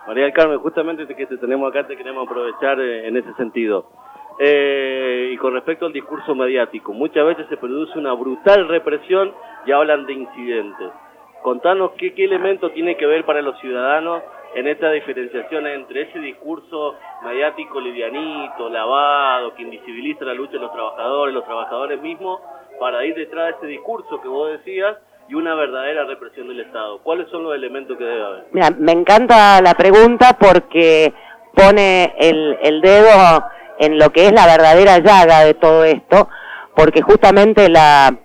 María del Carmen, justamente que te tenemos acá te queremos aprovechar en ese sentido. Y con respecto al discurso mediático, muchas veces se produce una brutal represión y hablan de incidentes. Contanos qué elemento tiene que ver para los ciudadanos en esta diferenciación entre ese discurso mediático livianito, lavado, que invisibiliza la lucha de los trabajadores mismos, para ir detrás de ese discurso que vos decías y una verdadera represión del Estado. ¿Cuáles son los elementos que debe haber? Mira, me encanta la pregunta porque pone el dedo en lo que es la verdadera llaga de todo esto, porque justamente la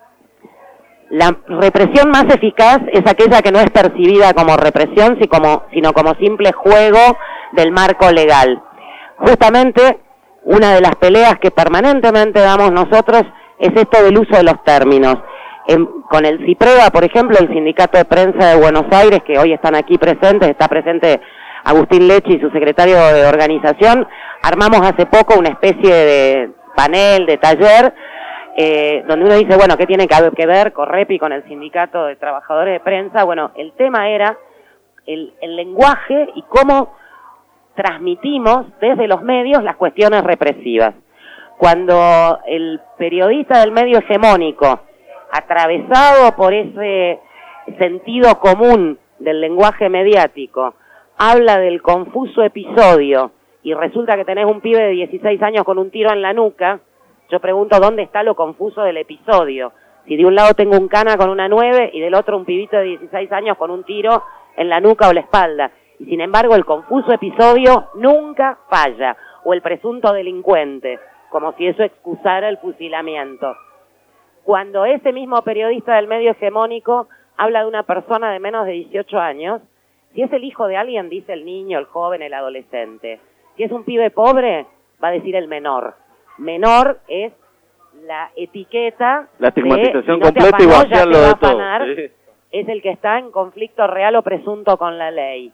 represión más eficaz es aquella que no es percibida como represión, sino como simple juego del marco legal. Justamente una de las peleas que permanentemente damos nosotros es esto del uso de los términos. Con el CIPREVA, por ejemplo, el Sindicato de Prensa de Buenos Aires, que hoy están aquí presentes, está presente Agustín Lechi y su secretario de organización, armamos hace poco una especie de panel, de taller, donde uno dice, bueno, ¿qué tiene que ver Correpi con el Sindicato de Trabajadores de Prensa? Bueno, el tema era el lenguaje y cómo transmitimos desde los medios las cuestiones represivas. Cuando el periodista del medio hegemónico, atravesado por ese sentido común del lenguaje mediático, habla del confuso episodio y resulta que tenés un pibe de 16 años con un tiro en la nuca, yo pregunto dónde está lo confuso del episodio. Si de un lado tengo un cana con una 9 y del otro un pibito de 16 años con un tiro en la nuca o la espalda. Y sin embargo el confuso episodio nunca falla, o el presunto delincuente, como si eso excusara el fusilamiento. Cuando ese mismo periodista del medio hegemónico habla de una persona de menos de 18 años, si es el hijo de alguien, dice el niño, el joven, el adolescente. Si es un pibe pobre, va a decir el menor. Menor es la etiqueta, la estigmatización de, completa y vaciarlo de todo. Sí. Es el que está en conflicto real o presunto con la ley.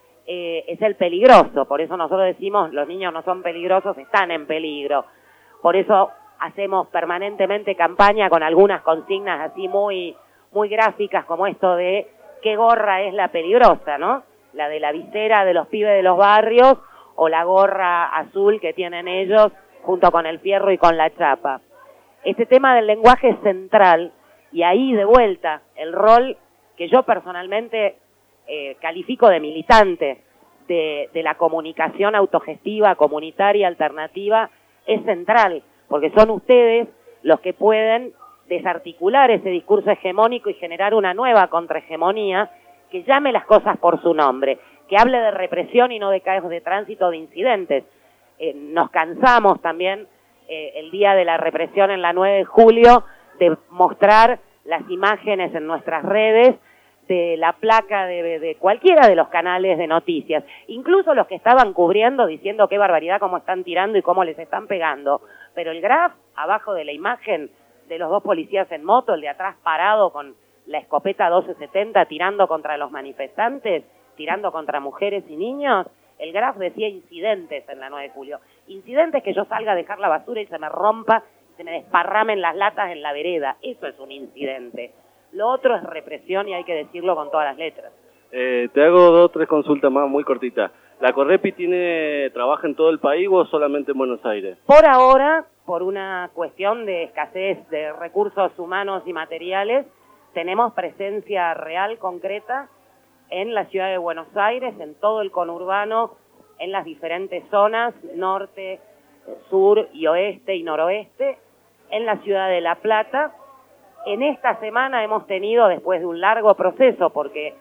Es el peligroso, por eso nosotros decimos, los niños no son peligrosos, están en peligro. Por eso hacemos permanentemente campaña con algunas consignas así muy gráficas, como esto de qué gorra es la peligrosa, ¿no? La de la visera de los pibes de los barrios o la gorra azul que tienen ellos junto con el fierro y con la chapa. Este tema del lenguaje es central y ahí de vuelta el rol que yo personalmente califico de militante de la comunicación autogestiva, comunitaria, alternativa, es central, porque son ustedes los que pueden desarticular ese discurso hegemónico y generar una nueva contrahegemonía que llame las cosas por su nombre, que hable de represión y no de caos de tránsito, de incidentes. Nos cansamos también el día de la represión en la 9 de julio de mostrar las imágenes en nuestras redes de la placa de cualquiera de los canales de noticias, incluso los que estaban cubriendo diciendo qué barbaridad, cómo están tirando y cómo les están pegando, pero el graf abajo de la imagen de los dos policías en moto, el de atrás parado con la escopeta 1270 tirando contra los manifestantes, tirando contra mujeres y niños, el graf decía incidentes en la 9 de julio, incidentes que yo salga a dejar la basura y se me rompa, se me desparramen las latas en la vereda, eso es un incidente. Lo otro es represión y hay que decirlo con todas las letras. Te hago 2 o 3 consultas más muy cortitas. ¿La Correpi trabaja en todo el país o solamente en Buenos Aires? Por ahora, por una cuestión de escasez de recursos humanos y materiales, tenemos presencia real, concreta, en la ciudad de Buenos Aires, en todo el conurbano, en las diferentes zonas, norte, sur y oeste y noroeste, en la ciudad de La Plata. En esta semana hemos tenido, después de un largo proceso, porque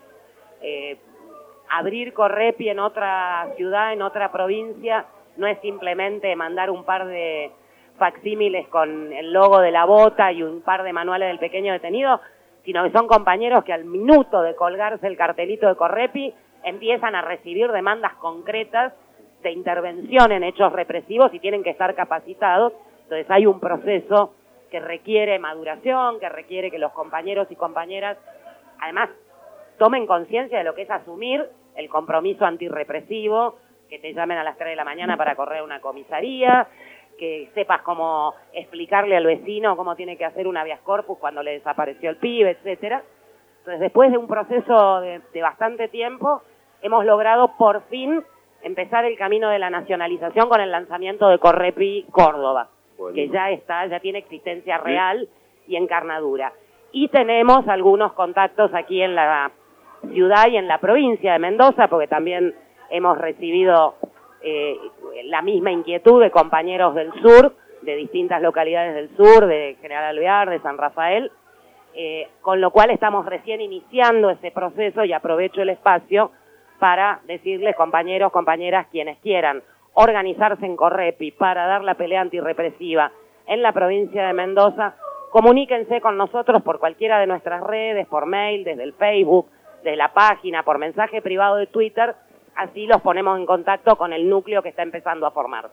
abrir Correpi en otra ciudad, en otra provincia, no es simplemente mandar un par de facsímiles con el logo de la bota y un par de manuales del pequeño detenido, sino que son compañeros que al minuto de colgarse el cartelito de Correpi empiezan a recibir demandas concretas de intervención en hechos represivos y tienen que estar capacitados. Entonces hay un proceso que requiere maduración, que requiere que los compañeros y compañeras, además, tomen conciencia de lo que es asumir el compromiso antirrepresivo, que te llamen a las 3 de la mañana para correr a una comisaría, que sepas cómo explicarle al vecino cómo tiene que hacer un habeas corpus cuando le desapareció el pibe, etcétera. Entonces, después de un proceso de bastante tiempo, hemos logrado por fin empezar el camino de la nacionalización con el lanzamiento de Correpi Córdoba, que ya tiene existencia real y encarnadura. Y tenemos algunos contactos aquí en la ciudad y en la provincia de Mendoza, porque también hemos recibido la misma inquietud de compañeros del sur, de distintas localidades del sur, de General Alvear, de San Rafael, con lo cual estamos recién iniciando ese proceso y aprovecho el espacio para decirles, compañeros, compañeras, quienes quieran organizarse en Correpi para dar la pelea antirrepresiva en la provincia de Mendoza, comuníquense con nosotros por cualquiera de nuestras redes, por mail, desde el Facebook, desde la página, por mensaje privado de Twitter, así los ponemos en contacto con el núcleo que está empezando a formarse.